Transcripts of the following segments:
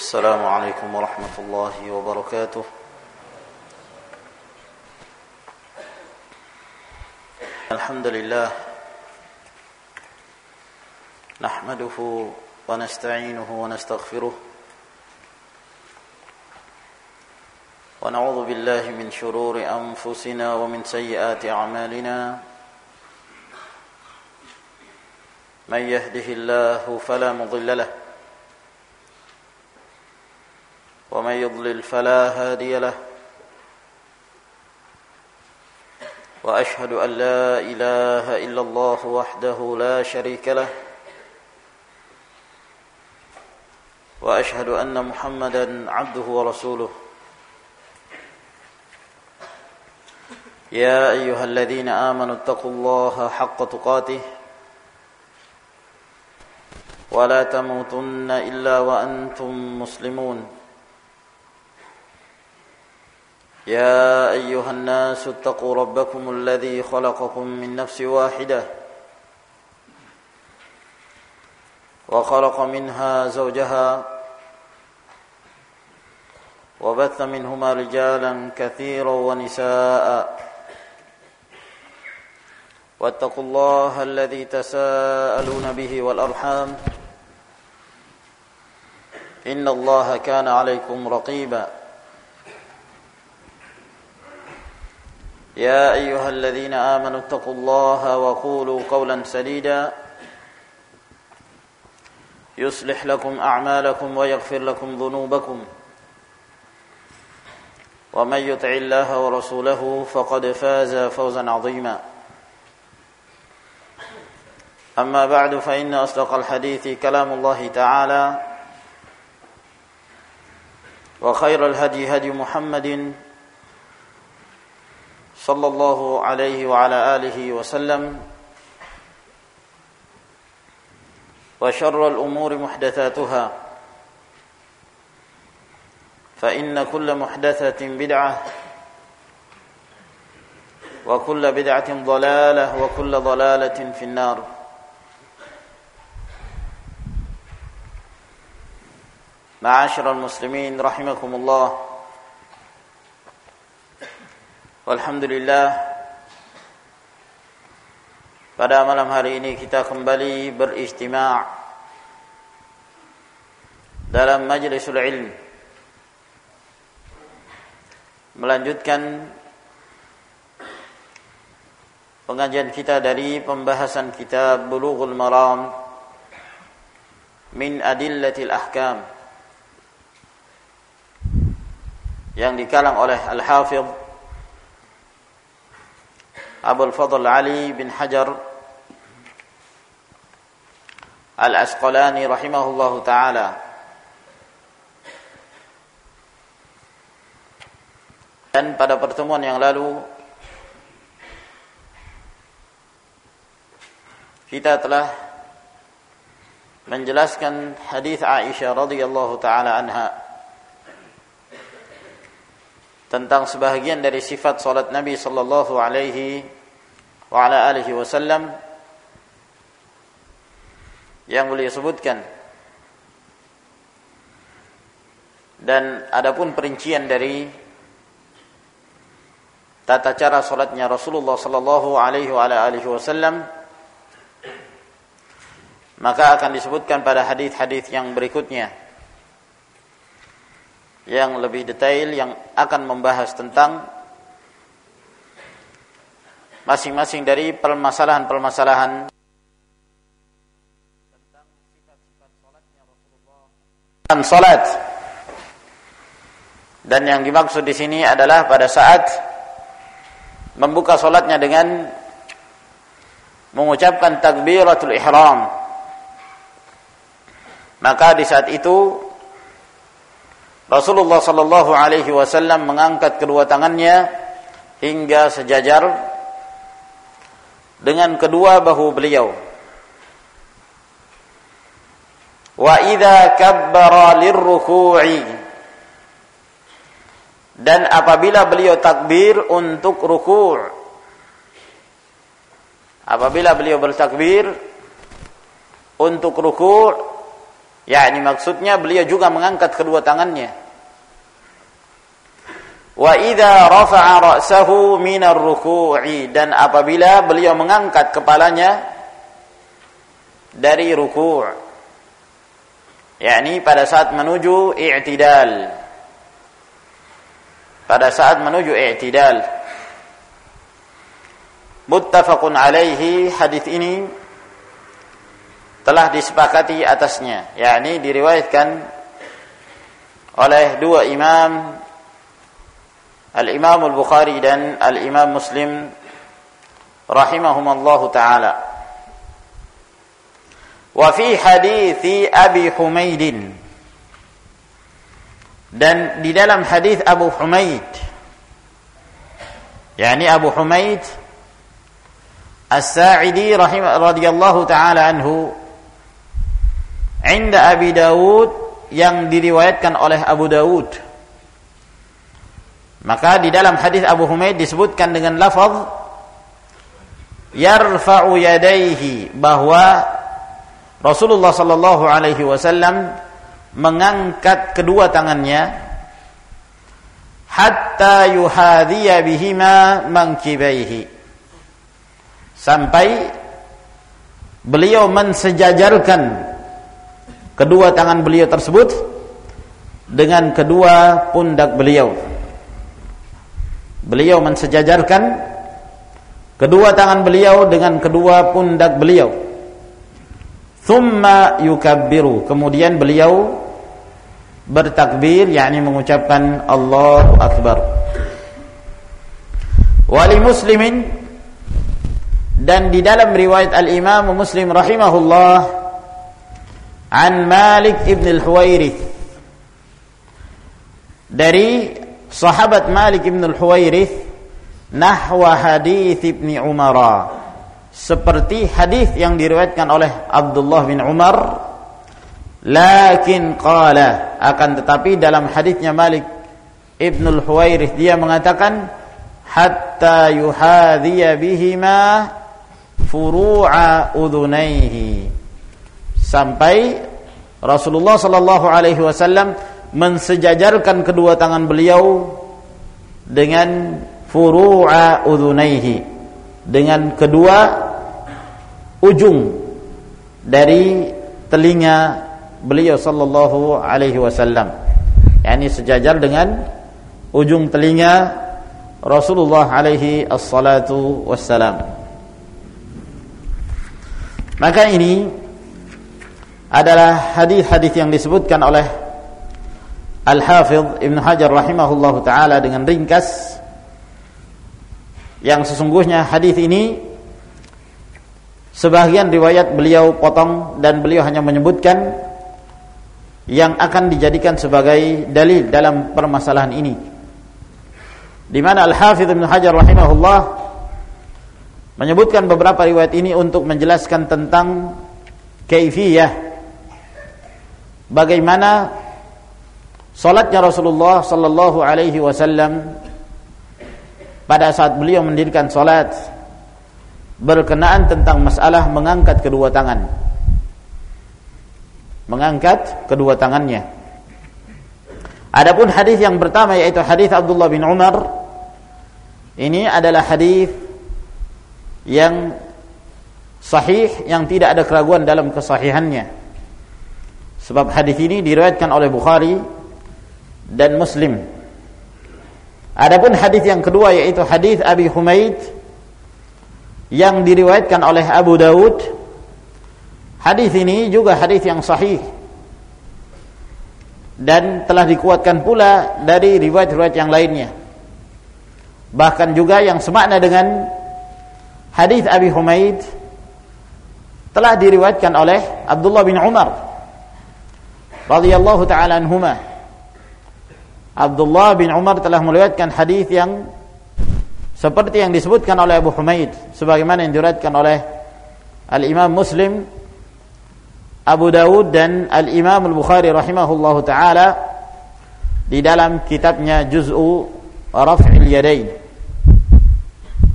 السلام عليكم ورحمة الله وبركاته. الحمد لله نحمده ونستعينه ونستغفره ونعوذ بالله من شرور أنفسنا ومن سيئات أعمالنا. من يهده الله فلا مضل له ومن يضلل فلا هادي له وأشهد أن لا إله إلا الله وحده لا شريك له وأشهد أن محمدا عبده ورسوله. يا أيها الذين آمنوا اتقوا الله حق تقاته ولا تموتن إلا وأنتم مسلمون. يا أيها الناس اتقوا ربكم الذي خلقكم من نفس واحدة وخلق منها زوجها وبث منهما رجالا كثيرا ونساء واتقوا الله الذي تساءلون به والأرحام إن الله كان عليكم رقيبا. يا أيها الذين آمنوا اتقوا الله وقولوا قولا سديدا يصلح لكم أعمالكم ويغفر لكم ذنوبكم ومن يطع الله ورسوله فقد فاز فوزا عظيما. أما بعد فإن أصدق الحديث كلام الله تعالى وخير الهدي هدي محمد صلى الله عليه وعلى آله وسلم وشر الأمور محدثاتها فإن كل محدثة بدعة وكل بدعة ضلالة وكل ضلالة في النار. معاشر المسلمين رحمكم الله. Alhamdulillah, pada malam hari ini kita kembali beristima' dalam majlisul ilm, melanjutkan pengajian kita dari pembahasan kitab Bulughul Maram min Adillatil Ahkam yang dikalang oleh Al-Hafidh Abul Fadl Ali bin Hajar Al-Asqalani rahimahullahu ta'ala. Dan pada pertemuan yang lalu kita telah menjelaskan hadis Aisyah radhiyallahu ta'ala anha tentang sebahagian dari sifat salat Nabi sallallahu alaihi wa ala alihi wasallam yang beliau sebutkan, dan adapun perincian dari tata cara salatnya Rasulullah sallallahu alaihi wa ala alihi wasallam maka akan disebutkan pada hadis-hadis yang berikutnya yang lebih detail, yang akan membahas tentang masing-masing dari permasalahan-permasalahan tentang sifat-sifat salatnya Rasulullah dan salat. Dan yang dimaksud di sini adalah pada saat membuka salatnya dengan mengucapkan takbiratul ihram, maka di saat itu Rasulullah sallallahu alaihi wasallam mengangkat kedua tangannya hingga sejajar dengan kedua bahu beliau. Wa idza kabbara lirruku'i, dan apabila beliau takbir untuk ruku', apabila beliau bertakbir untuk ruku', yakni maksudnya beliau juga mengangkat kedua tangannya. Wa idza rafa'a ra'sahu minar ruku'i, dan apabila beliau mengangkat kepalanya dari ruku', yakni pada saat menuju i'tidal. Pada saat menuju i'tidal. Muttafaqun alaihi, hadis ini telah disepakati atasnya, yakni diriwayatkan oleh dua imam, Al-Imam Al-Bukhari dan Al-Imam Muslim rahimahumallahu ta'ala. Wa fi hadithi Abi Humaid, dan di dalam hadis Abu Humaid, yakni Abu Humaid As-Sa'idi radhiyallahu ta'ala anhu, inda Abi Dawud, yang diriwayatkan oleh Abu Dawud. Maka di dalam hadis Abu Humaid disebutkan dengan lafaz yarfa'u yadayhi, bahwa Rasulullah sallallahu alaihi wasallam mengangkat kedua tangannya hatta yuhadhiya bihima mankibaihi, sampai beliau mensejajarkan kedua tangan beliau tersebut dengan kedua pundak beliau. Beliau mensejajarkan kedua tangan beliau dengan kedua pundak beliau. Thumma yukabbiru, kemudian beliau bertakbir, yakni mengucapkan Allahu Akbar. Wali Muslimin, dan di dalam riwayat Al-Imam Muslim rahimahullah, an Malik ibn al-Huwairith, dari sahabat Malik ibn al-Huwairith, nahwa hadits ibn Umar, seperti hadis yang diriwayatkan oleh Abdullah bin Umar, lakin qala, akan tetapi dalam hadisnya Malik ibn al-Huwairith dia mengatakan hatta yuhadhiya bihima furu'a udhunaihi, sampai Rasulullah sallallahu alaihi wasallam mensejajarkan kedua tangan beliau dengan furu'a udhunaihi, dengan kedua ujung dari telinga beliau sallallahu alaihi wasallam, yakni sejajar dengan ujung telinga Rasulullah alaihi assalatu wassalam. Maka ini adalah hadis-hadis yang disebutkan oleh Al-Hafidh Ibn Hajar rahimahullahu ta'ala dengan ringkas, yang sesungguhnya hadis ini sebagian riwayat beliau potong dan beliau hanya menyebutkan yang akan dijadikan sebagai dalil dalam permasalahan ini, di mana Al-Hafidh Ibn Hajar rahimahullah menyebutkan beberapa riwayat ini untuk menjelaskan tentang kaifiyah, bagaimana salatnya Rasulullah sallallahu alaihi wasallam pada saat beliau mendirikan salat, berkenaan tentang masalah mengangkat kedua tangan, mengangkat kedua tangannya. Adapun hadis yang pertama, yaitu hadis Abdullah bin Umar, ini adalah hadis yang sahih, yang tidak ada keraguan dalam kesahihannya, sebab hadis ini diriwayatkan oleh Bukhari dan Muslim. Adapun hadis yang kedua, yaitu hadis Abi Humaid yang diriwayatkan oleh Abu Dawud, hadis ini juga hadis yang sahih dan telah dikuatkan pula dari riwayat-riwayat yang lainnya, bahkan juga yang semakna dengan hadis Abi Humaid telah diriwayatkan oleh Abdullah bin Umar radhiyallahu ta'ala anhuma. Abdullah bin Umar telah meriwayatkan hadis yang seperti yang disebutkan oleh Abu Humaid, sebagaimana yang diriwayatkan oleh Al-Imam Muslim, Abu Dawud dan Al-Imam Al-Bukhari rahimahullahu ta'ala di dalam kitabnya Juz'u Raf'il Yadain.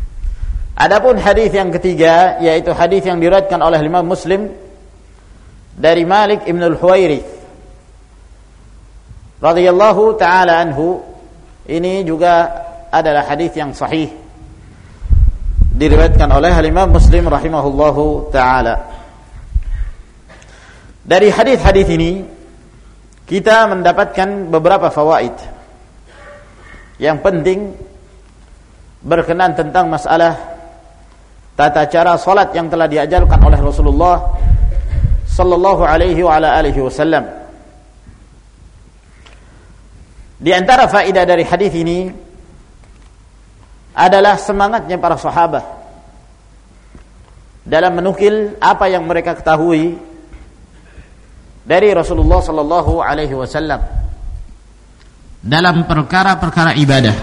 Adapun hadis yang ketiga, yaitu hadis yang diriwayatkan oleh Imam Muslim dari Malik ibn al-Huwairith radhiyallahu ta'ala anhu. Ini juga adalah hadis yang sahih, diriwayatkan oleh Imam Muslim rahimahullahu ta'ala. Dari hadis-hadis ini kita mendapatkan beberapa fawaid yang penting berkenaan tentang masalah tata cara salat yang telah diajarkan oleh Rasulullah sallallahu alaihi wa ala alihi wasallam. Di antara faedah dari hadis ini adalah semangatnya para sahabat dalam menukil apa yang mereka ketahui dari Rasulullah sallallahu alaihi wasallam dalam perkara-perkara ibadah.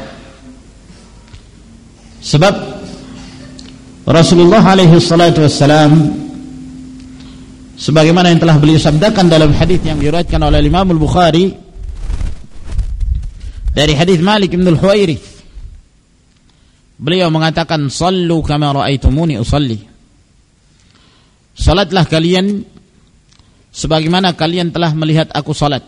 Sebab Rasulullah alaihi salatu wassalam sebagaimana yang telah beliau sabdakan dalam hadis yang diriwayatkan oleh Imam Al-Bukhari dari hadis Malik bin Al-Huwairith, beliau mengatakan, "Shallu kama ra'aitumuni usalli." Salatlah kalian sebagaimana kalian telah melihat aku salat.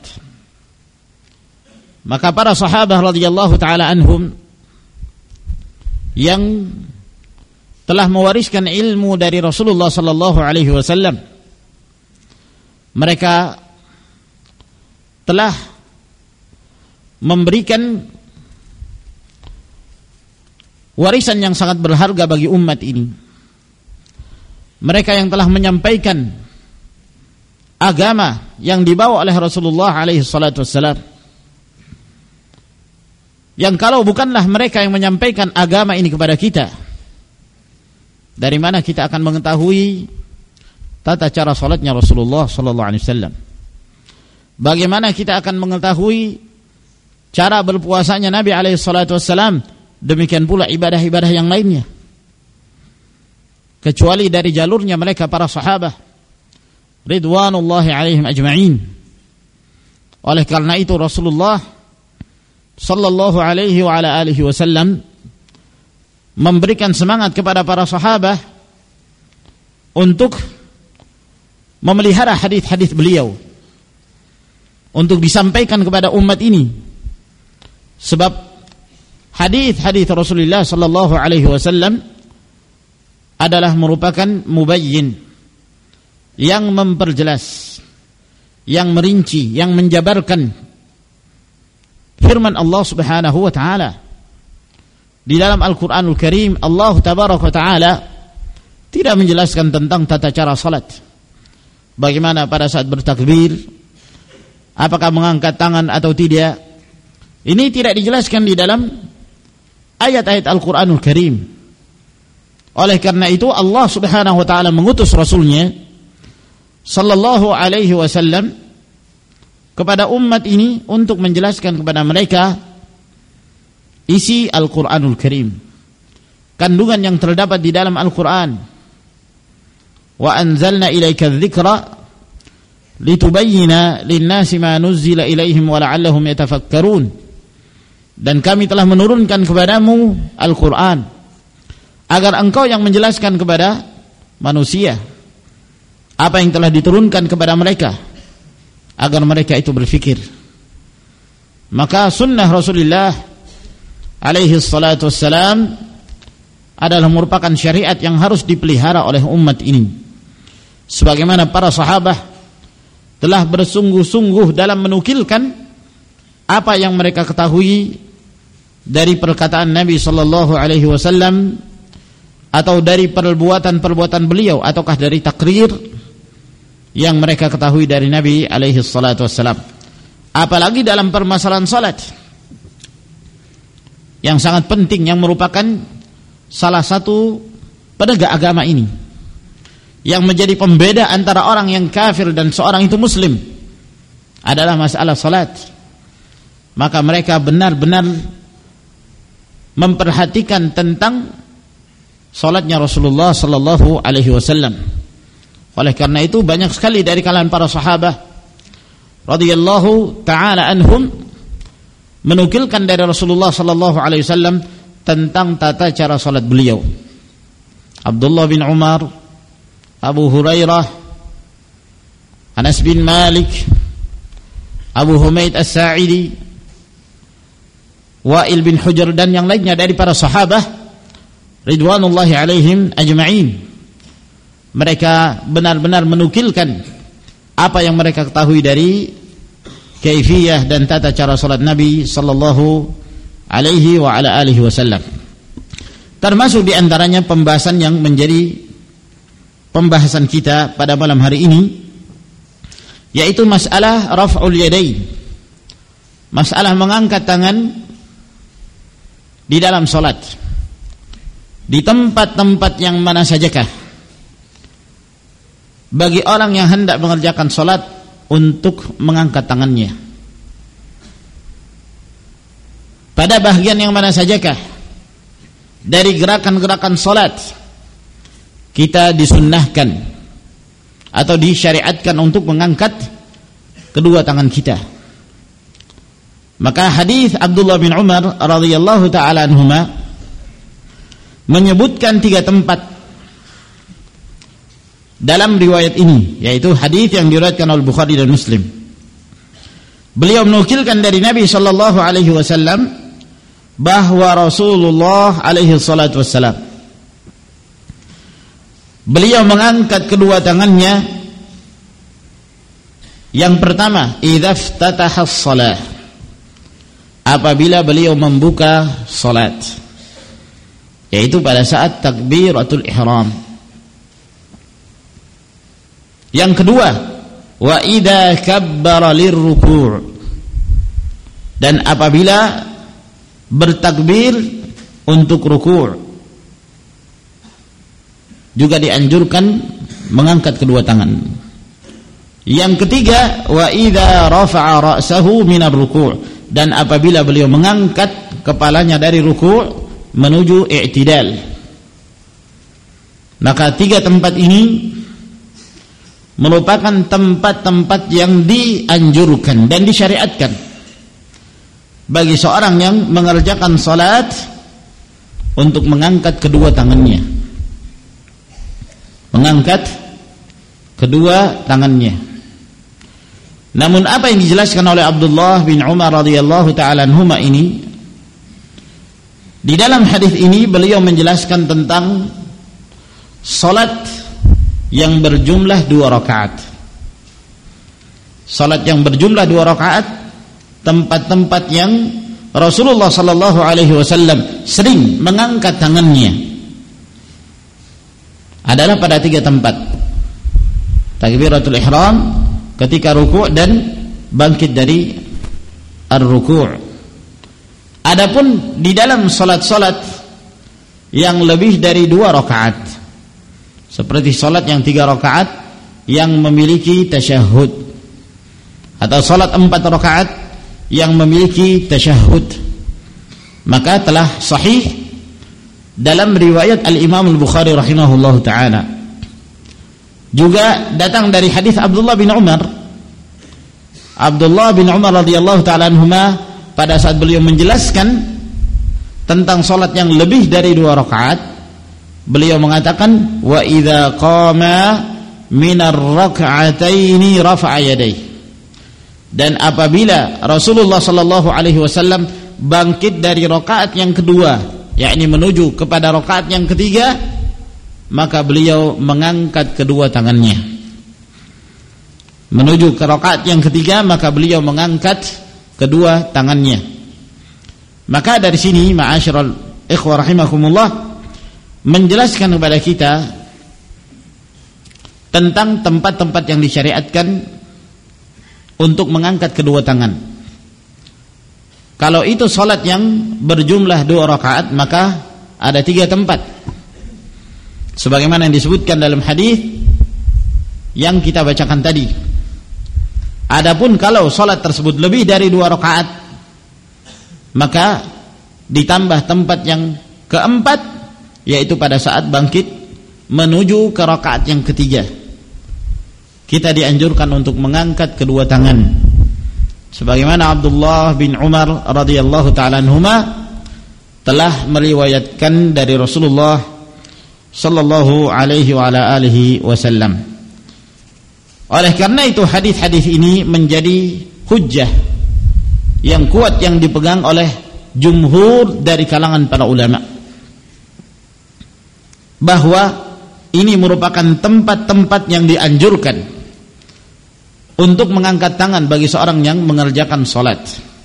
Maka para sahabat radhiyallahu taala anhum yang telah mewariskan ilmu dari Rasulullah sallallahu alaihi wasallam, mereka telah memberikan warisan yang sangat berharga bagi umat ini. Mereka yang telah menyampaikan agama yang dibawa oleh Rasulullah alaihi salatu wassalam, yang kalau bukanlah mereka yang menyampaikan agama ini kepada kita, dari mana kita akan mengetahui tata cara salatnya Rasulullah sallallahu alaihi wasallam? Bagaimana kita akan mengetahui cara berpuasanya Nabi alaihi salatu wasallam? Demikian pula ibadah-ibadah yang lainnya, kecuali dari jalurnya mereka para sahabat ridwanullahi alaihim ajma'in. Oleh karena itu Rasulullah sallallahu alaihi wa ala alihi wasallam memberikan semangat kepada para sahabat untuk memelihara hadis-hadis beliau, untuk disampaikan kepada umat ini. Sebab hadis-hadis Rasulullah sallallahu alaihi wasallam adalah merupakan mubayyin, yang memperjelas, yang merinci, yang menjabarkan firman Allah Subhanahu wa taala. Di dalam Al-Qur'anul Karim Allah tabaraka wa taala tidak menjelaskan tentang tata cara salat. Bagaimana pada saat bertakbir, apakah mengangkat tangan atau tidak, ini tidak dijelaskan di dalam ayat-ayat Al-Quranul Karim. Oleh karena itu Allah subhanahu wa ta'ala mengutus Rasulnya sallallahu alaihi wasallam kepada umat ini untuk menjelaskan kepada mereka isi Al-Quranul Karim, kandungan yang terdapat di dalam Al-Quran. Wa anzalna ilaika dzikra litubayyina lin-nasi ma nuzzila ilaihim wa la'allahum yatafakkarun. Dan kami telah menurunkan kepadamu Al-Quran agar engkau yang menjelaskan kepada manusia apa yang telah diturunkan kepada mereka, agar mereka itu berfikir. Maka sunnah Rasulullah alaihi salatu wassalam adalah merupakan syariat yang harus dipelihara oleh umat ini. Sebagaimana para sahabat telah bersungguh-sungguh dalam menukilkan apa yang mereka ketahui dari perkataan Nabi sallallahu alaihi wasallam, atau dari perbuatan-perbuatan beliau, ataukah dari takrir yang mereka ketahui dari Nabi alaihi salatu wassalam. Apalagi dalam permasalahan salat yang sangat penting, yang merupakan salah satu penegak agama ini, yang menjadi pembeda antara orang yang kafir dan seorang itu muslim, adalah masalah salat. Maka mereka benar-benar memperhatikan tentang salatnya Rasulullah sallallahu alaihi wasallam. Oleh karena itu banyak sekali dari kalangan para sahabat radhiyallahu taala anhum menukilkan dari Rasulullah sallallahu alaihi wasallam tentang tata cara salat beliau. Abdullah bin Umar, Abu Hurairah, Anas bin Malik, Abu Humaid As-Sa'idi, Wa'il bin Hujr dan yang lainnya dari para sahabat ridwanullahi alaihim ajma'in. Mereka benar-benar menukilkan apa yang mereka ketahui dari kaifiyah dan tata cara salat Nabi sallallahu alaihi wa ala alihi wasallam. Termasuk di antaranya pembahasan yang menjadi pembahasan kita pada malam hari ini, yaitu masalah raf'ul yadain, masalah mengangkat tangan di dalam salat di tempat-tempat yang mana sajakah bagi orang yang hendak mengerjakan salat untuk mengangkat tangannya, pada bahagian yang mana sajakah dari gerakan-gerakan salat kita disunnahkan atau disyariatkan untuk mengangkat kedua tangan kita. Maka hadis Abdullah bin Umar radhiyallahu taala anhuma menyebutkan 3 tempat dalam riwayat ini, yaitu hadis yang diriwayatkan oleh Bukhari dan Muslim. Beliau menukilkan dari Nabi sallallahu alaihi wasallam bahwa Rasulullah alaihi salatu wassalam beliau mengangkat kedua tangannya. Yang pertama, idza iftataha as-shalah, apabila beliau membuka salat, yaitu pada saat takbiratul ihram. Yang kedua, wa idza kabbara lirruku', dan apabila bertakbir untuk ruku', juga dianjurkan mengangkat kedua tangan. Yang ketiga, wa idza rafa'a ra'sahu minar ruku', dan apabila beliau mengangkat kepalanya dari ruku' menuju i'tidal. Maka 3 tempat ini merupakan tempat-tempat yang dianjurkan dan disyariatkan bagi seorang yang mengerjakan salat untuk mengangkat kedua tangannya. Mengangkat kedua tangannya. Namun apa yang dijelaskan oleh Abdullah bin Umar radhiyallahu taala anhuma ini, di dalam hadis ini beliau menjelaskan tentang salat yang berjumlah 2 rakaat. Salat yang berjumlah 2 rakaat, tempat-tempat yang Rasulullah sallallahu alaihi wasallam sering mengangkat tangannya adalah pada 3 tempat. Takbiratul ihram, ketika ruku' dan bangkit dari ar-ruku'. Adapun di dalam salat-salat yang lebih dari 2 rakaat, seperti salat yang 3 rakaat yang memiliki tasyahud, atau salat 4 rakaat yang memiliki tasyahud, maka telah sahih dalam riwayat Al-Imam Al-Bukhari rahimahullahu ta'ala. Juga datang dari hadis Abdullah bin Umar. Abdullah bin Umar radhiyallahu ta'ala anhuma, pada saat beliau menjelaskan tentang salat yang lebih dari 2 rakaat, beliau mengatakan, wa idza qama minar rak'ataini rafa'a yadayhi, dan apabila Rasulullah sallallahu alaihi wasallam bangkit dari rakaat yang kedua, yakni menuju kepada rakaat yang ketiga, maka beliau mengangkat kedua tangannya. Menuju ke rakaat yang ketiga, maka beliau mengangkat kedua tangannya. Maka dari sini ma'asyiral ikhwah rahimakumullah, menjelaskan kepada kita tentang tempat-tempat yang disyariatkan untuk mengangkat kedua tangan. Kalau itu salat yang berjumlah 2 rakaat, maka ada 3 tempat, sebagaimana yang disebutkan dalam hadis yang kita bacakan tadi. Adapun kalau salat tersebut lebih dari 2 rakaat, maka ditambah tempat yang keempat, yaitu pada saat bangkit menuju ke rakaat yang ketiga, kita dianjurkan untuk mengangkat kedua tangan, sebagaimana Abdullah bin Umar radhiyallahu ta'ala anhuma telah meriwayatkan dari Rasulullah sallallahu alaihi wa ala alihi wasallam. Oleh karena itu hadis-hadis ini menjadi hujjah yang kuat yang dipegang oleh jumhur dari kalangan para ulama, bahwa ini merupakan tempat-tempat yang dianjurkan untuk mengangkat tangan bagi seorang yang mengerjakan salat.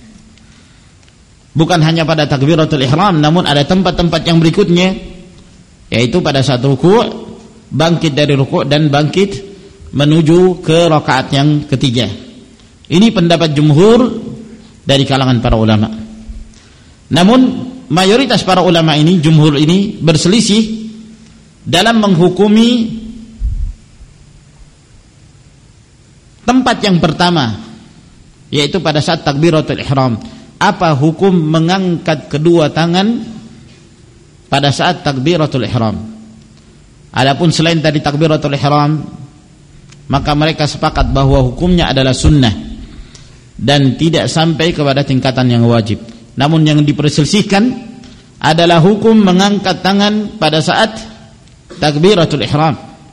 Bukan hanya pada takbiratul ihram, namun ada tempat-tempat yang berikutnya, yaitu pada saat ruku', bangkit dari ruku' dan bangkit menuju ke rakaat yang ketiga. Ini pendapat jumhur dari kalangan para ulama. Namun mayoritas para ulama ini, jumhur ini, berselisih dalam menghukumi tempat yang pertama, yaitu pada saat takbiratul ihram. Apa hukum mengangkat kedua tangan pada saat takbiratul ihram? Adapun selain tadi takbiratul ihram, maka mereka sepakat bahwa hukumnya adalah sunnah dan tidak sampai kepada tingkatan yang wajib. Namun yang diperselisihkan adalah hukum mengangkat tangan pada saat takbiratul ihram.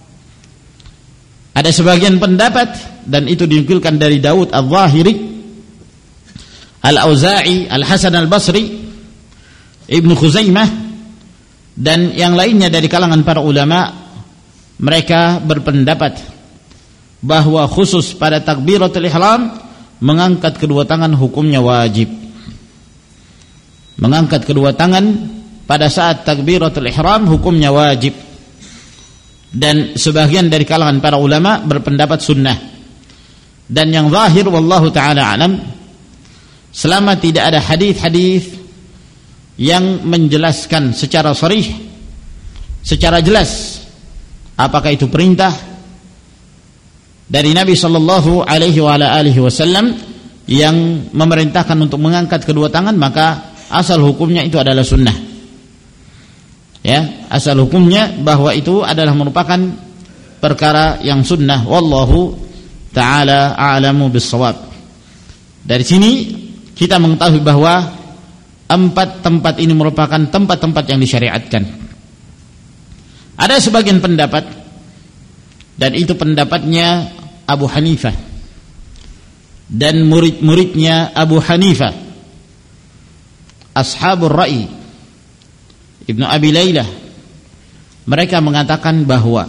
Ada sebagian pendapat, dan itu dinukilkan dari Daud Al-Zahiri, Al-Auza'i, Al-Hasan Al-Basri, Ibnu Khuzaimah, dan yang lainnya dari kalangan para ulama. Mereka berpendapat bahwa khusus pada takbiratul ihram mengangkat kedua tangan hukumnya wajib. Mengangkat kedua tangan pada saat takbiratul ihram hukumnya wajib. Dan sebagian dari kalangan para ulama berpendapat sunnah. Dan yang zahir wallahu taala alam, selama tidak ada hadis-hadis yang menjelaskan secara sharih, secara jelas, apakah itu perintah dari Nabi sallallahu alaihi wasallam yang memerintahkan untuk mengangkat kedua tangan, maka asal hukumnya itu adalah sunnah. Ya, asal hukumnya bahwa itu adalah merupakan perkara yang sunnah. Wallahu ta'ala a'lamu bis-shawab. Dari sini kita mengetahui bahwa 4 tempat ini merupakan tempat-tempat yang disyariatkan. Ada sebagian pendapat, dan itu pendapatnya Abu Hanifah dan murid-muridnya Abu Hanifah, Ashabur Ra'i, Ibnu Abi Laylah. Mereka mengatakan bahwa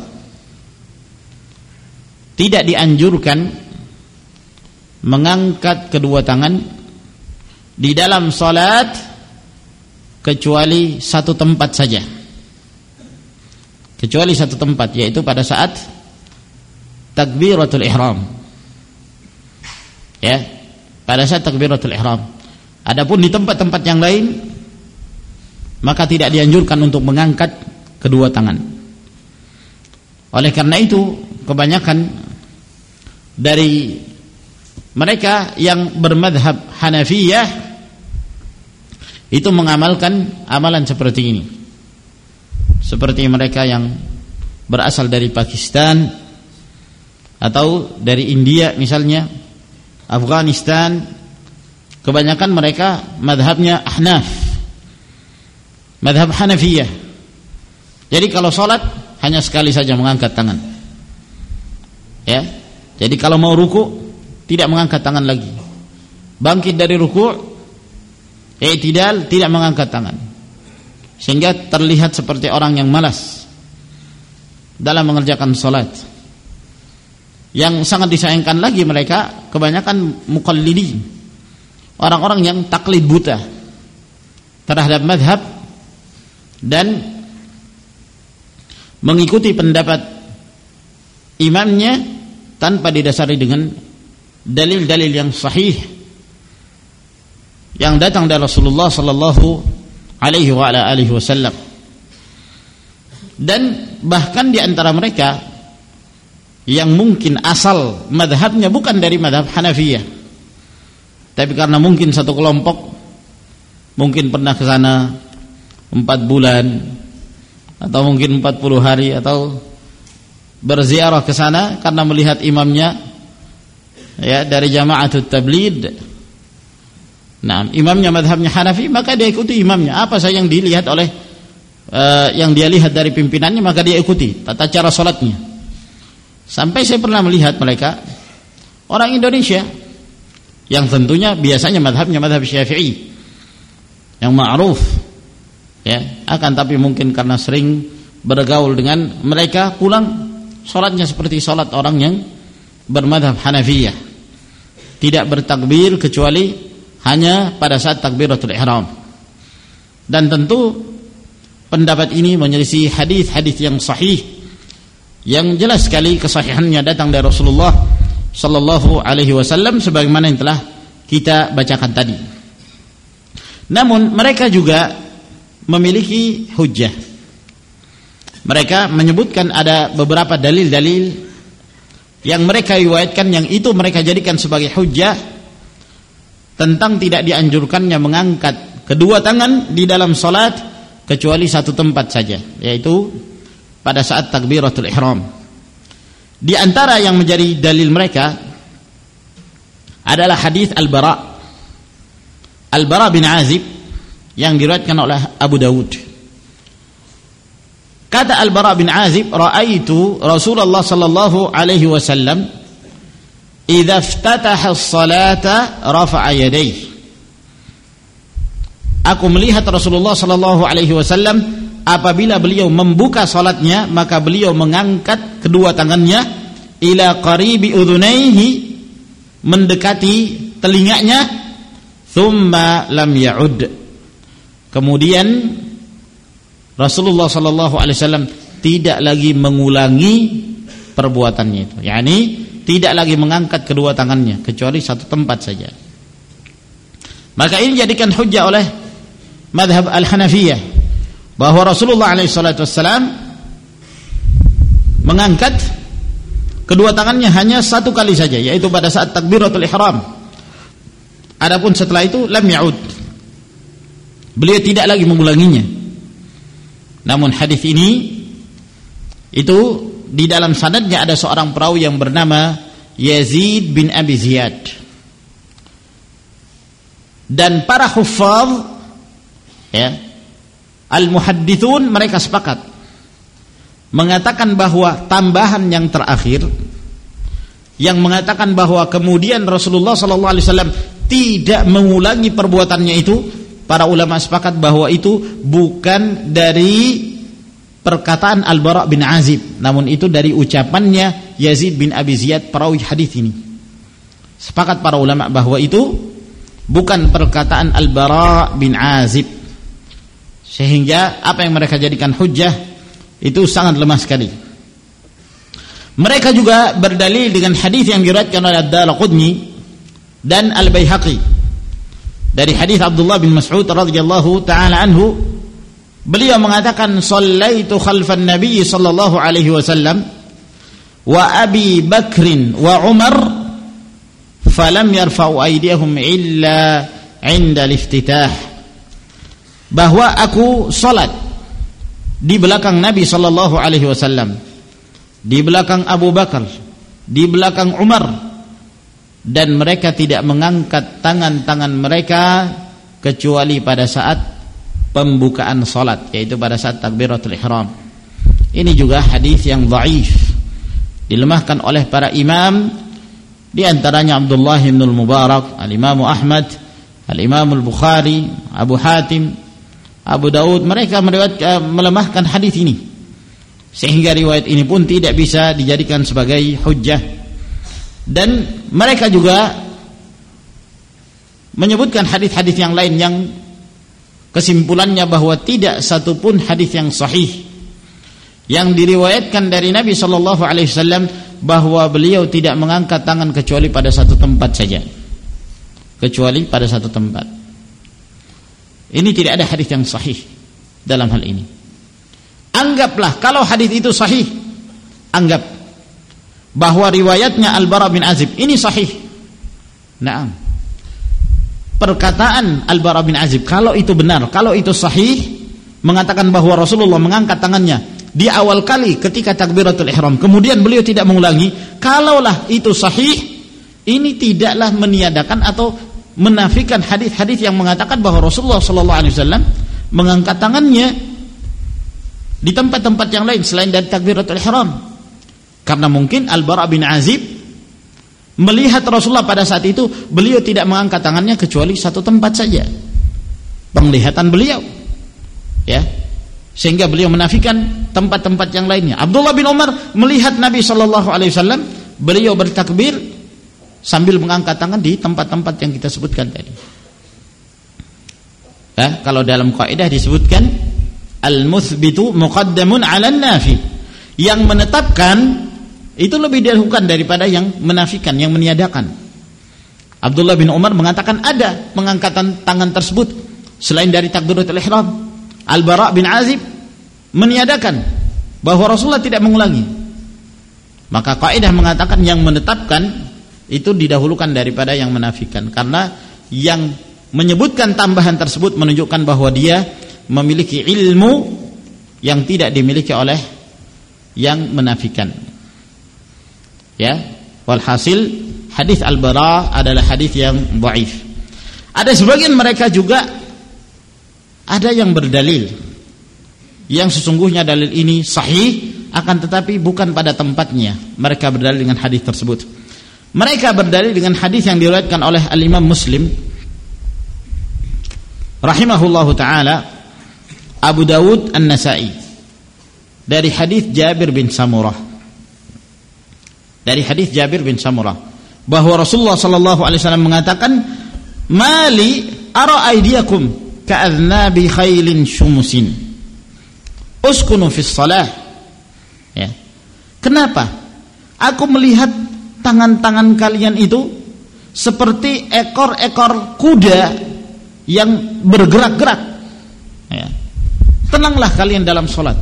tidak dianjurkan mengangkat kedua tangan di dalam salat kecuali satu tempat saja. Kecuali satu tempat, yaitu pada saat takbiratul ihram. Ya, pada saat takbiratul ihram. Adapun di tempat-tempat yang lain, maka tidak dianjurkan untuk mengangkat kedua tangan. Oleh karena itu, kebanyakan dari mereka yang bermadhab Hanafiyah itu mengamalkan amalan seperti ini. Seperti mereka yang berasal dari Pakistan atau dari India misalnya, Afghanistan, kebanyakan mereka madhabnya Ahnaf, madhab Hanafiyah. Jadi kalau sholat hanya sekali saja mengangkat tangan, ya. Jadi kalau mau ruku tidak mengangkat tangan lagi, bangkit dari ruku, i'tidal, tidak mengangkat tangan, sehingga terlihat seperti orang yang malas dalam mengerjakan sholat. Yang sangat disayangkan lagi, mereka kebanyakan muqallidin, orang-orang yang taklid buta terhadap madhab dan mengikuti pendapat imamnya tanpa didasari dengan dalil-dalil yang sahih yang datang dari Rasulullah sallallahu alaihi wasallam. Dan bahkan di antara mereka yang mungkin asal madhabnya bukan dari madhab Hanafiyah, tapi karena mungkin satu kelompok mungkin pernah ke sana 4 bulan atau mungkin 40 hari atau berziarah ke sana karena melihat imamnya, ya, dari Jama'atut Tabligh. Nah, imamnya madhabnya Hanafi, maka dia ikuti imamnya. Apa saja yang dilihat oleh yang dia lihat dari pimpinannya, maka dia ikuti tata cara salatnya. Sampai saya pernah melihat mereka orang Indonesia yang tentunya biasanya madhabnya madhab Syafi'i yang ma'ruf, ya, akan tapi mungkin karena sering bergaul dengan mereka, pulang sholatnya seperti sholat orang yang bermadhab Hanafiyah, tidak bertakbir kecuali hanya pada saat takbiratul ihram. Dan tentu pendapat ini menyelisih hadis-hadis yang sahih, yang jelas sekali kesahihannya datang dari Rasulullah sallallahu alaihi wasallam sebagaimana yang telah kita bacakan tadi. Namun mereka juga memiliki hujjah. Mereka menyebutkan ada beberapa dalil-dalil yang mereka riwayatkan, yang itu mereka jadikan sebagai hujjah tentang tidak dianjurkannya mengangkat kedua tangan di dalam salat kecuali satu tempat saja, yaitu pada saat takbiratul ihram. Di antara yang menjadi dalil mereka adalah hadis Al-Bara bin Azib yang diriwayatkan oleh Abu Dawud. Kata Al-Bara bin Azib, "Ra'aitu Rasulullah sallallahu alaihi wasallam idza iftataha as-salata rafa'a yadayhi." Aku melihat Rasulullah sallallahu alaihi wasallam apabila beliau membuka salatnya, maka beliau mengangkat kedua tangannya ila qaribi udhunaihi, mendekati telinganya, thumma lam ya'ud. Kemudian Rasulullah sallallahu alaihi wasallam tidak lagi mengulangi perbuatannya itu, yakni tidak lagi mengangkat kedua tangannya kecuali satu tempat saja. Maka ini dijadikan hujjah oleh madhab Al-Hanafiyah bahwa Rasulullah alaihi salatu wassalam mengangkat kedua tangannya hanya satu kali saja, yaitu pada saat takbiratul ihram. Adapun setelah itu lam ya'ud, beliau tidak lagi mengulanginya. Namun hadis ini itu di dalam sanadnya ada seorang perawi yang bernama Yazid bin Abi Ziyad, dan para huffaz, ya, al-muhaddithun, mereka sepakat mengatakan bahwa tambahan yang terakhir yang mengatakan bahwa kemudian Rasulullah sallallahu alaihi wasallam tidak mengulangi perbuatannya itu, para ulama sepakat bahwa itu bukan dari perkataan Al-Bara bin Azib, namun itu dari ucapannya Yazid bin Abi Ziyad, perawi hadis ini. Sepakat para ulama bahwa itu bukan perkataan Al-Bara bin Azib, sehingga apa yang mereka jadikan hujjah itu sangat lemah sekali. Mereka juga berdalil dengan hadis yang diriwayatkan oleh Ad-Darqutni dan Al-Baihaqi dari hadis Abdullah bin Mas'ud radhiyallahu taala anhu. Beliau mengatakan, "Shallaitu khalfan Nabi sallallahu alaihi wasallam wa Abi Bakrin wa Umar falam yarfa'u aydihum illa 'inda al-iftitah." Bahwa aku salat di belakang Nabi sallallahu alaihi wasallam, di belakang Abu Bakar, di belakang Umar, dan mereka tidak mengangkat tangan-tangan mereka kecuali pada saat pembukaan salat, yaitu pada saat takbiratul ihram. Ini juga hadis yang dhaif, dilemahkan oleh para imam, di antaranya Abdullah bin Al-Mubarak, Al-Imam Ahmad, Al-Imam Al-Bukhari, Abu Hatim, Abu Daud. Mereka melemahkan hadis ini, sehingga riwayat ini pun tidak bisa dijadikan sebagai hujjah. Dan mereka juga menyebutkan hadis-hadis yang lain yang kesimpulannya bahwa tidak satupun hadis yang sahih yang diriwayatkan dari Nabi sallallahu alaihi wasallam bahwa beliau tidak mengangkat tangan kecuali pada satu tempat saja, kecuali pada satu tempat. Ini tidak ada hadis yang sahih dalam hal ini. Anggaplah kalau hadis itu sahih, anggap bahwa riwayatnya Al-Bara bin Azib ini sahih. Naam. Perkataan Al-Bara bin Azib kalau itu benar, kalau itu sahih, mengatakan bahwa Rasulullah mengangkat tangannya di awal kali ketika takbiratul ihram, kemudian beliau tidak mengulangi, kalaulah itu sahih, ini tidaklah meniadakan atau menafikan hadis-hadis yang mengatakan bahwa Rasulullah sallallahu alaihi wasallam mengangkat tangannya di tempat-tempat yang lain selain dari takbiratul ihram. Karena mungkin Al-Bara' bin Azib melihat Rasulullah pada saat itu, beliau tidak mengangkat tangannya kecuali satu tempat saja, penglihatan beliau, ya, sehingga beliau menafikan tempat-tempat yang lainnya. Abdullah bin Umar melihat Nabi SAW, beliau bertakbir sambil mengangkat tangan di tempat-tempat yang kita sebutkan tadi. Ya, kalau dalam kaidah disebutkan al-muthbitu muqaddamun 'alan nafi, yang menetapkan itu lebih didahulukan daripada yang menafikan, yang meniadakan. Abdullah bin Umar mengatakan ada pengangkatan tangan tersebut selain dari takbiratul ihram. Al-Bara' bin Azib meniadakan bahwa Rasulullah tidak mengulangi. Maka kaidah mengatakan yang menetapkan itu didahulukan daripada yang menafikan, karena yang menyebutkan tambahan tersebut menunjukkan bahwa dia memiliki ilmu yang tidak dimiliki oleh yang menafikan. Ya, walhasil hadis Al-Bara' adalah hadis yang dhaif. Ada sebagian mereka juga ada yang berdalil yang sesungguhnya dalil ini sahih, akan tetapi bukan pada tempatnya. Mereka berdalil dengan hadis tersebut. Mereka berdalil dengan hadis yang diriwayatkan oleh Al-Imam Muslim rahimahullahu taala, Abu Dawud, An-Nasa'i, dari hadis Jabir bin Samurah. Dari hadis Jabir bin Samurah bahwa Rasulullah sallallahu alaihi wasallam mengatakan, "Mali ara aydiyakum ka'adnabi khailin syumusin. Uskunu fis shalah." Ya. Kenapa? Aku melihat tangan-tangan kalian itu seperti ekor-ekor kuda yang bergerak-gerak. Ya. Tenanglah kalian dalam salat.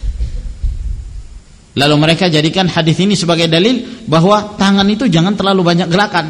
Lalu mereka jadikan hadis ini sebagai dalil bahwa tangan itu jangan terlalu banyak gerakan,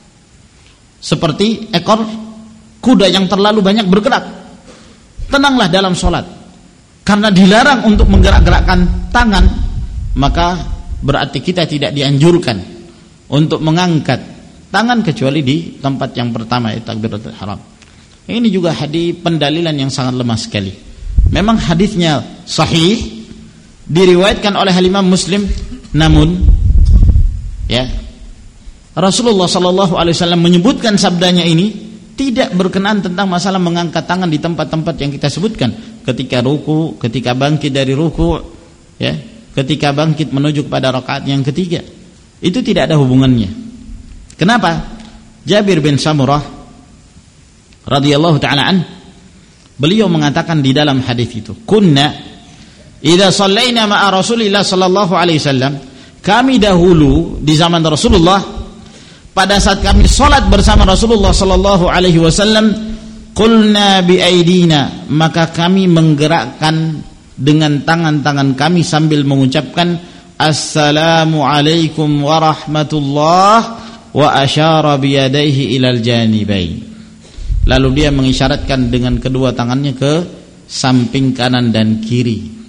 seperti ekor kuda yang terlalu banyak bergerak. Tenanglah dalam sholat. Karena dilarang untuk menggerak-gerakkan tangan, maka berarti kita tidak dianjurkan untuk mengangkat tangan kecuali di tempat yang pertama, yaitu takbiratul ihram. Ini juga hadis pendalilan yang sangat lemah sekali. Memang hadisnya sahih, diriwayatkan oleh Imam Muslim, namun ya, Rasulullah sallallahu alaihi wasallam menyebutkan sabdanya ini tidak berkenaan tentang masalah mengangkat tangan di tempat-tempat yang kita sebutkan, ketika ruku, ketika bangkit dari ruku, ya, ketika bangkit menuju kepada rakaat yang ketiga. Itu tidak ada hubungannya. Kenapa? Jabir bin Samurah radhiyallahu taala an, beliau mengatakan di dalam hadis itu, kunna idza shallaina ma'a Rasulillah sallallahu alaihi wasallam, kami dahulu di zaman Rasulullah, pada saat kami salat bersama Rasulullah sallallahu alaihi wasallam, qulna bi aidina, maka kami menggerakkan dengan tangan-tangan kami sambil mengucapkan assalamu alaikum warahmatullah, wa asyara bi yadayhi ilal janibain. Lalu dia mengisyaratkan dengan kedua tangannya ke samping kanan dan kiri.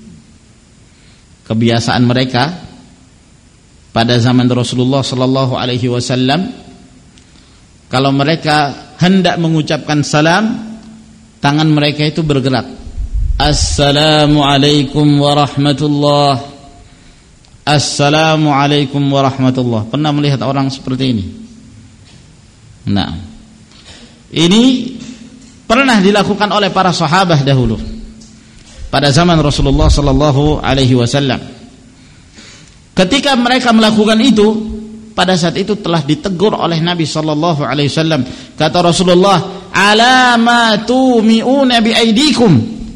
Kebiasaan mereka pada zaman Rasulullah sallallahu alaihi wasallam, kalau mereka hendak mengucapkan salam, tangan mereka itu bergerak. Assalamualaikum warahmatullah. Assalamualaikum warahmatullah. Pernah melihat orang seperti ini? Nah, ini pernah dilakukan oleh para sahabat dahulu pada zaman Rasulullah sallallahu alaihi wasallam. Ketika mereka melakukan itu, pada saat itu telah ditegur oleh Nabi sallallahu alaihi wasallam. Kata Rasulullah, "Ala ma tumi'una bi aidikum."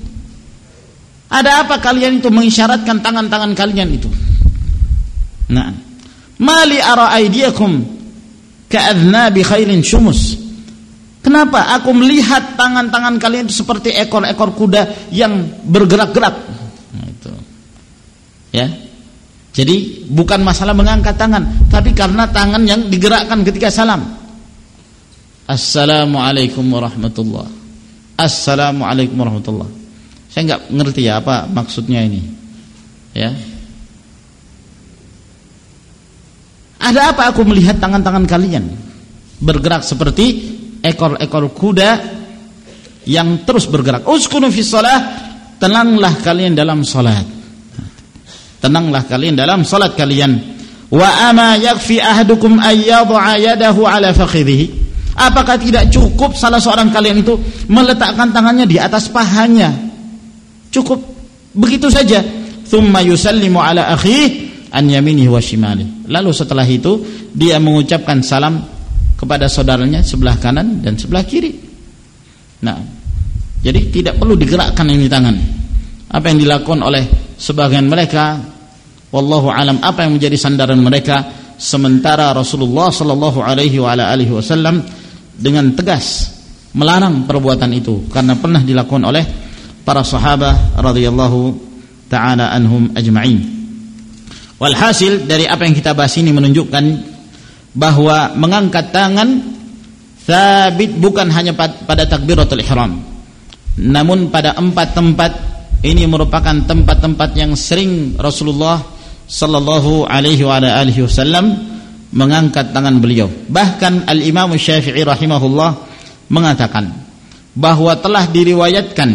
Ada apa kalian itu mengisyaratkan tangan-tangan kalian itu? Nah, mali ara aidiyakum ka'adnabi khailin syumus. Kenapa aku melihat tangan-tangan kalian itu seperti ekor-ekor kuda yang bergerak-gerak? Nah, itu. Ya. Jadi bukan masalah mengangkat tangan, tapi karena tangan yang digerakkan ketika salam. Assalamualaikum warahmatullah. Assalamualaikum warahmatullah. Saya enggak ngerti ya apa maksudnya ini. Ya. Ada apa aku melihat tangan-tangan kalian bergerak seperti ekor-ekor kuda yang terus bergerak? Uskunu fis shalah, tenanglah kalian dalam salat. Tenanglah kalian dalam salat kalian. Wa ama yakfi ahadukum ayyad'a yadahu ala fakhidhihi. Apakah tidak cukup salah seorang kalian itu meletakkan tangannya di atas pahanya? Cukup begitu saja. Thumma yusallimu ala akhihi an yaminihi wa shimalihi. Lalu setelah itu dia mengucapkan salam kepada saudaranya sebelah kanan dan sebelah kiri. Nah, jadi tidak perlu digerakkan ini tangan. Apa yang dilakukan oleh sebagian mereka, wallahu alam, apa yang menjadi sandaran mereka, sementara Rasulullah sallallahu alaihi wasallam dengan tegas melarang perbuatan itu karena pernah dilakukan oleh para sahabat radhiyallahu taala anhum ajma'in. Walhasil dari apa yang kita bahas ini menunjukkan bahwa mengangkat tangan sabit bukan hanya pada takbiratul ihram, namun pada 4 tempat ini merupakan tempat-tempat yang sering Rasulullah sallallahu alaihi wasallam mengangkat tangan beliau. Bahkan Al-Imam Syafi'i rahimahullah mengatakan bahwa telah diriwayatkan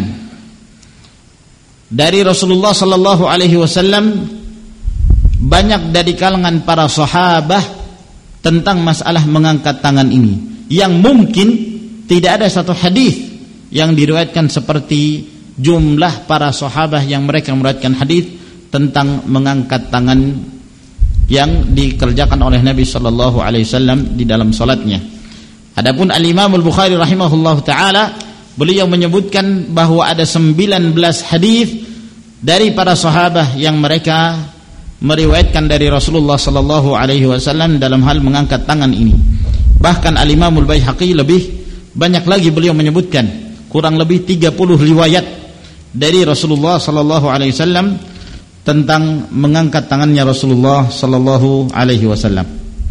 dari Rasulullah sallallahu alaihi wasallam banyak dari kalangan para sahabat tentang masalah mengangkat tangan ini, yang mungkin tidak ada satu hadis yang diriwayatkan seperti jumlah para sahabat yang mereka meriwayatkan hadis tentang mengangkat tangan yang dikerjakan oleh Nabi sallallahu alaihi wasallam di dalam salatnya. Adapun Al-Imam Al-Bukhari rahimahullah taala, beliau menyebutkan bahwa ada 19 hadis dari para sahabat yang mereka meriwayatkan dari Rasulullah sallallahu alaihi wasallam dalam hal mengangkat tangan ini. Bahkan Al-Imam Al-Baihaqi lebih banyak lagi, beliau menyebutkan kurang lebih 30 riwayat dari Rasulullah sallallahu alaihi wasallam tentang mengangkat tangannya Rasulullah sallallahu alaihi wasallam.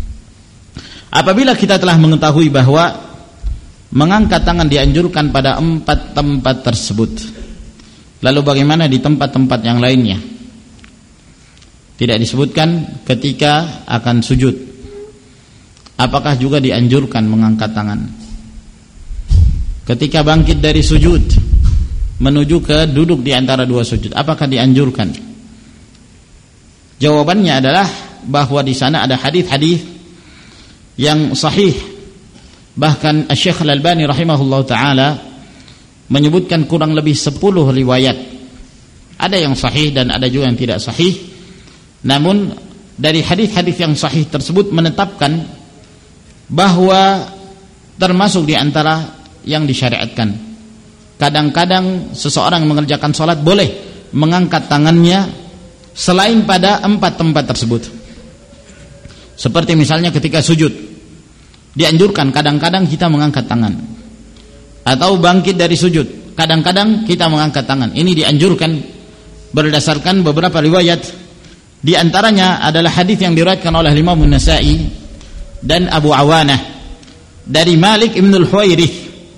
Apabila kita telah mengetahui bahwa mengangkat tangan dianjurkan pada 4 tempat tersebut, lalu bagaimana di tempat-tempat yang lainnya? Tidak disebutkan ketika akan sujud. Apakah juga dianjurkan mengangkat tangan? Ketika bangkit dari sujud menuju ke duduk di antara 2 sujud, apakah dianjurkan? Jawabannya adalah bahwa di sana ada hadis-hadis yang sahih. Bahkan Syekh Al-Albani rahimahullah taala menyebutkan kurang lebih 10 riwayat. Ada yang sahih dan ada juga yang tidak sahih. Namun dari hadis-hadis yang sahih tersebut menetapkan bahwa termasuk di antara yang disyariatkan. Kadang-kadang seseorang mengerjakan salat boleh mengangkat tangannya selain pada 4 tempat tersebut. Seperti misalnya ketika sujud, dianjurkan kadang-kadang kita mengangkat tangan. Atau bangkit dari sujud, kadang-kadang kita mengangkat tangan. Ini dianjurkan berdasarkan beberapa riwayat. Di antaranya adalah hadis yang diriwayatkan oleh Imam An-Nasa'i dan Abu Awanah dari Malik ibn al-Huwairith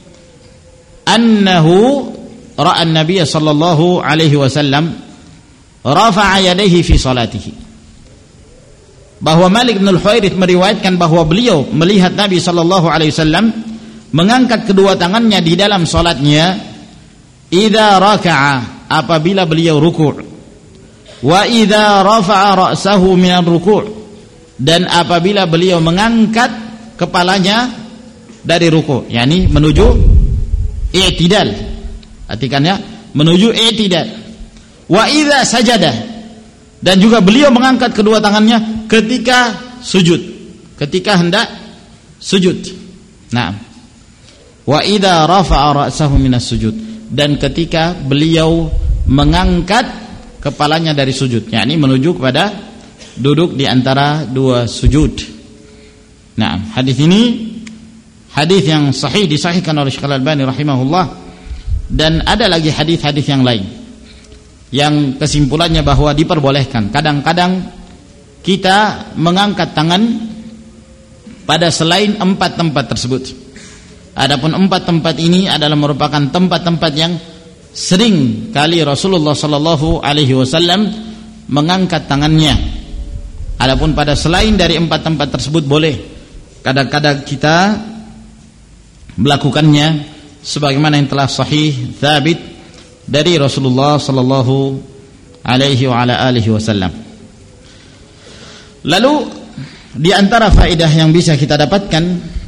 annahu ra'a an-nabiy sallallahu alaihi wasallam rafa'a yadayhi fi salatihi. Bahwa Malik bin Al-Huwairith meriwayatkan bahwa beliau melihat Nabi sallallahu alaihi wasallam mengangkat kedua tangannya di dalam salatnya idza raka'a, apabila beliau ruku', wa idza rafa'a ra'sahu min ar-ruku', dan apabila beliau mengangkat kepalanya dari ruku', yakni menuju i'tidal. Artikannya menuju i'tidal. Wa idza sajada, dan juga beliau mengangkat kedua tangannya ketika sujud, ketika hendak sujud. Nah, wa idza rafa'a ra'sahu minas sujud, dan ketika beliau mengangkat kepalanya dari sujud, yakni menuju kepada duduk di antara 2 sujud. Nah, hadis ini hadis yang sahih, disahihkan oleh Syekh Al-Albani rahimahullah. Dan ada lagi hadis-hadis yang lain yang kesimpulannya bahwa diperbolehkan kadang-kadang kita mengangkat tangan pada selain 4 tempat tersebut. Adapun 4 tempat ini adalah merupakan tempat-tempat yang sering kali Rasulullah sallallahu alaihi wasallam mengangkat tangannya. Adapun pada selain dari 4 tempat tersebut boleh kadang-kadang kita melakukannya sebagaimana yang telah sahih tsabit dari Rasulullah sallallahu alaihi wa ala alihi wasallam. Lalu Di antara faedah yang bisa kita dapatkan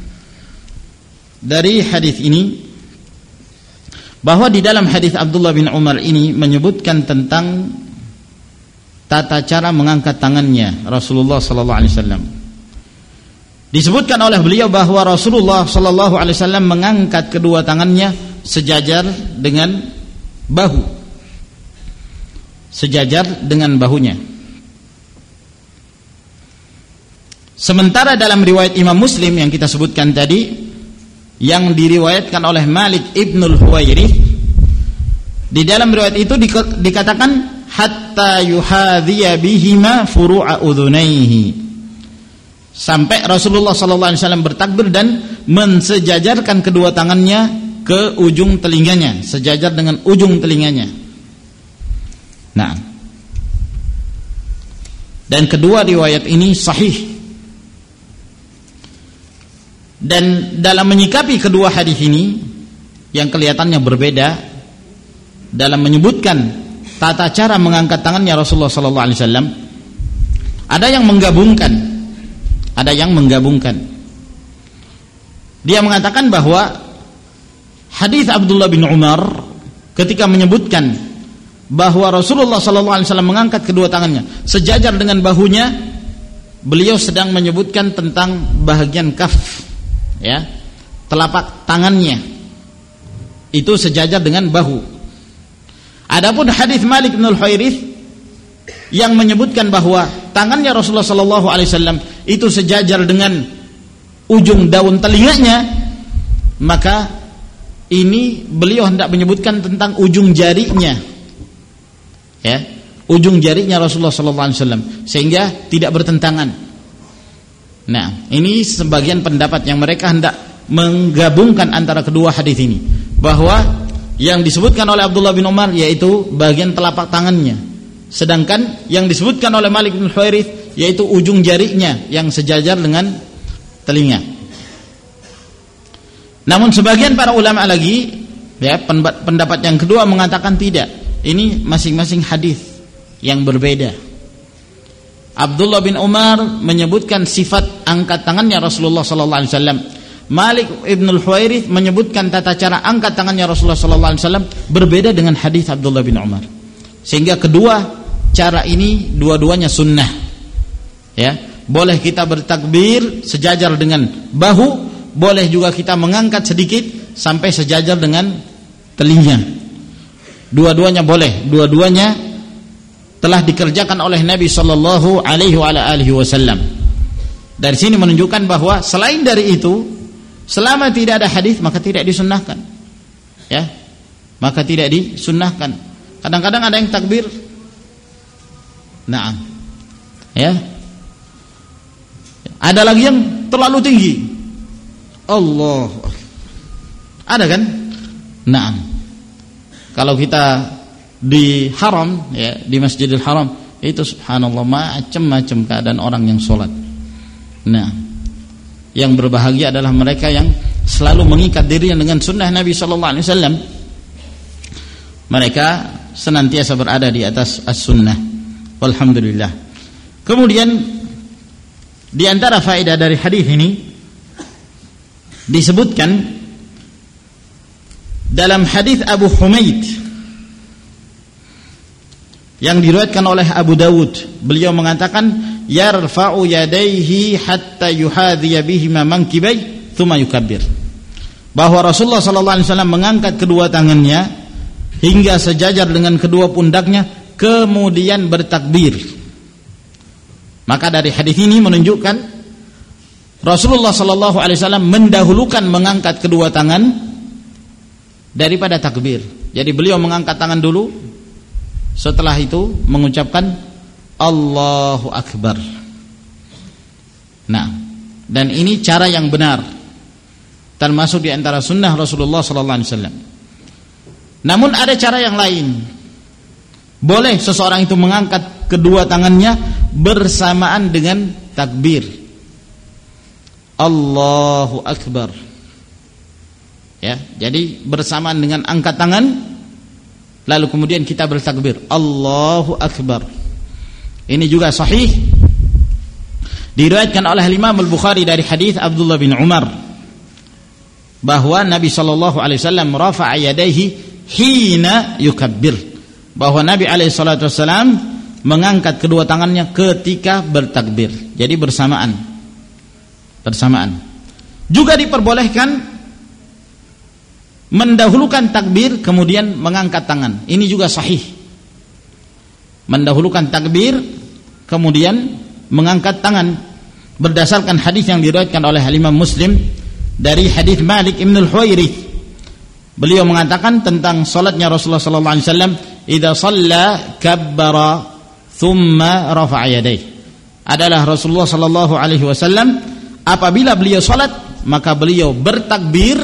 dari hadis ini, bahwa di dalam hadis Abdullah bin Umar ini menyebutkan tentang tata cara mengangkat tangannya Rasulullah sallallahu alaihi wasallam. Disebutkan oleh beliau bahwa Rasulullah sallallahu alaihi wasallam mengangkat kedua tangannya sejajar dengan bahu. Sejajar dengan bahunya. Sementara dalam riwayat Imam Muslim yang kita sebutkan tadi, yang diriwayatkan oleh Malik ibnul Huwairith, di dalam riwayat itu dikatakan hatta yuhadhiya bihima furu'a udhunaihi, sampai Rasulullah sallallahu alaihi wasallam bertakbir dan mensejajarkan kedua tangannya ke ujung telinganya, sejajar dengan ujung telinganya. Nah, dan kedua riwayat ini sahih. Dan dalam menyikapi kedua hadis ini yang kelihatannya berbeda dalam menyebutkan tata cara mengangkat tangannya Rasulullah sallallahu alaihi wasallam, ada yang menggabungkan. Dia mengatakan bahwa hadis Abdullah bin Umar ketika menyebutkan bahwa Rasulullah sallallahu alaihi wasallam mengangkat kedua tangannya sejajar dengan bahunya, beliau sedang menyebutkan tentang bahagian kaf, ya, telapak tangannya itu sejajar dengan bahu. Adapun hadis Malik bin Huwairith yang menyebutkan bahwa tangannya Rasulullah sallallahu alaihi wasallam itu sejajar dengan ujung daun telinganya, maka ini beliau hendak menyebutkan tentang ujung jarinya, ya, ujung jarinya Rasulullah sallallahu alaihi wasallam, sehingga tidak bertentangan. Nah, ini sebagian pendapat yang mereka hendak menggabungkan antara kedua hadis ini, bahwa yang disebutkan oleh Abdullah bin Umar yaitu bagian telapak tangannya, sedangkan yang disebutkan oleh Malik bin Huwairith yaitu ujung jarinya yang sejajar dengan telinga. Namun sebagian para ulama lagi, ya, pendapat yang kedua mengatakan tidak. Ini masing-masing hadis yang berbeda. Abdullah bin Umar menyebutkan sifat angkat tangannya Rasulullah sallallahu alaihi wasallam. Malik ibn Huwairith menyebutkan tata cara angkat tangannya Rasulullah sallallahu alaihi wasallam berbeda dengan hadis Abdullah bin Umar. Sehingga kedua cara ini dua-duanya sunnah. Ya, boleh kita bertakbir sejajar dengan bahu, boleh juga kita mengangkat sedikit sampai sejajar dengan telinga. Dua-duanya boleh, dua-duanya telah dikerjakan oleh Nabi sallallahu alaihi wasallam. Dari sini menunjukkan bahwa selain dari itu, selama tidak ada hadis maka tidak disunnahkan. Ya. Maka tidak disunnahkan. Kadang-kadang ada yang takbir. Naam. Ya. Ada lagi yang terlalu tinggi. Allah. Ada kan? Naam. Kalau kita di haram, ya, di Masjidil Haram, itu subhanallah macam-macam keadaan orang yang sholat. Nah, yang berbahagia adalah mereka yang selalu mengikat dirinya dengan sunnah Nabi sallallahu alaihi wasallam. Mereka senantiasa berada di atas as-sunnah. Walhamdulillah. Kemudian di antara faedah dari hadis ini disebutkan dalam hadis Abu Humaid yang diriwayatkan oleh Abu Dawud, beliau mengatakan yarfa'u yadayhi hatta yuhadhiya bihima mankibai thumma yukabbir, bahwa Rasulullah sallallahu alaihi wasallam mengangkat kedua tangannya hingga sejajar dengan kedua pundaknya kemudian bertakbir. Maka dari hadis ini menunjukkan Rasulullah sallallahu alaihi wasallam mendahulukan mengangkat kedua tangan daripada takbir. Jadi beliau mengangkat tangan dulu, setelah itu mengucapkan Allahu Akbar. Nah, dan ini cara yang benar, termasuk di antara sunnah Rasulullah sallallahu alaihi wasallam. Namun ada cara yang lain. Boleh seseorang itu mengangkat kedua tangannya bersamaan dengan takbir. Allahu Akbar. Ya, jadi bersamaan dengan angkat tangan, lalu kemudian kita bertakbir Allahu Akbar. Ini juga sahih Diriwayatkan oleh Imam Al-Bukhari dari hadis Abdullah bin Umar bahwa Nabi sallallahu alaihi wasallam rafa'a yadayhi hina yukabbir, bahwa Nabi alaihi salatu wasallam mengangkat kedua tangannya ketika bertakbir. Jadi bersamaan. Juga diperbolehkan mendahulukan takbir kemudian mengangkat tangan. Ini juga sahih. Mendahulukan takbir kemudian mengangkat tangan berdasarkan hadis yang diriwayatkan oleh Imam Muslim dari hadis Malik Ibn Al-Huwairith. Beliau mengatakan tentang salatnya Rasulullah sallallahu alaihi wasallam, "Idza shalla kabbara thumma rafa'a yadayhi." Adalah Rasulullah sallallahu alaihi wasallam apabila beliau salat maka beliau bertakbir,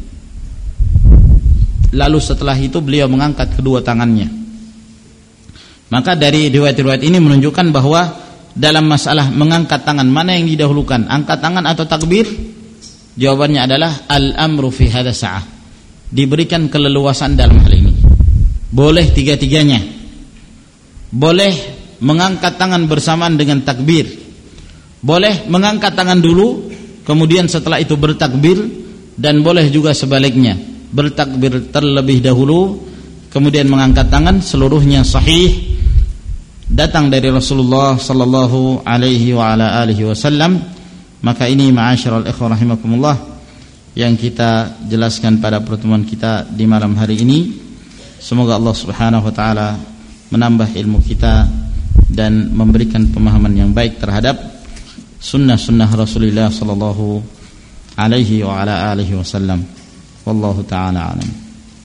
lalu setelah itu beliau mengangkat kedua tangannya. Maka dari riwayat-riwayat ini menunjukkan bahwa dalam masalah mengangkat tangan mana yang didahulukan, angkat tangan atau takbir? Jawabannya adalah al-amru fi hadza sa'ah. Diberikan keleluasan dalam hal ini. Boleh tiga-tiganya. Boleh mengangkat tangan bersamaan dengan takbir. Boleh mengangkat tangan dulu kemudian setelah itu bertakbir, dan boleh juga sebaliknya, bertakbir terlebih dahulu kemudian mengangkat tangan. Seluruhnya sahih, datang dari Rasulullah sallallahu alaihi wa ala alihi wasallam. Maka ini ma'asyiral ikhwah rahimakumullah yang kita jelaskan pada pertemuan kita di malam hari ini. Semoga Allah Subhanahu wa taala menambah ilmu kita dan memberikan pemahaman yang baik terhadap sunnah-sunnah Rasulullah sallallahu alaihi wa ala alihi wasallam. Wallahu taala alam.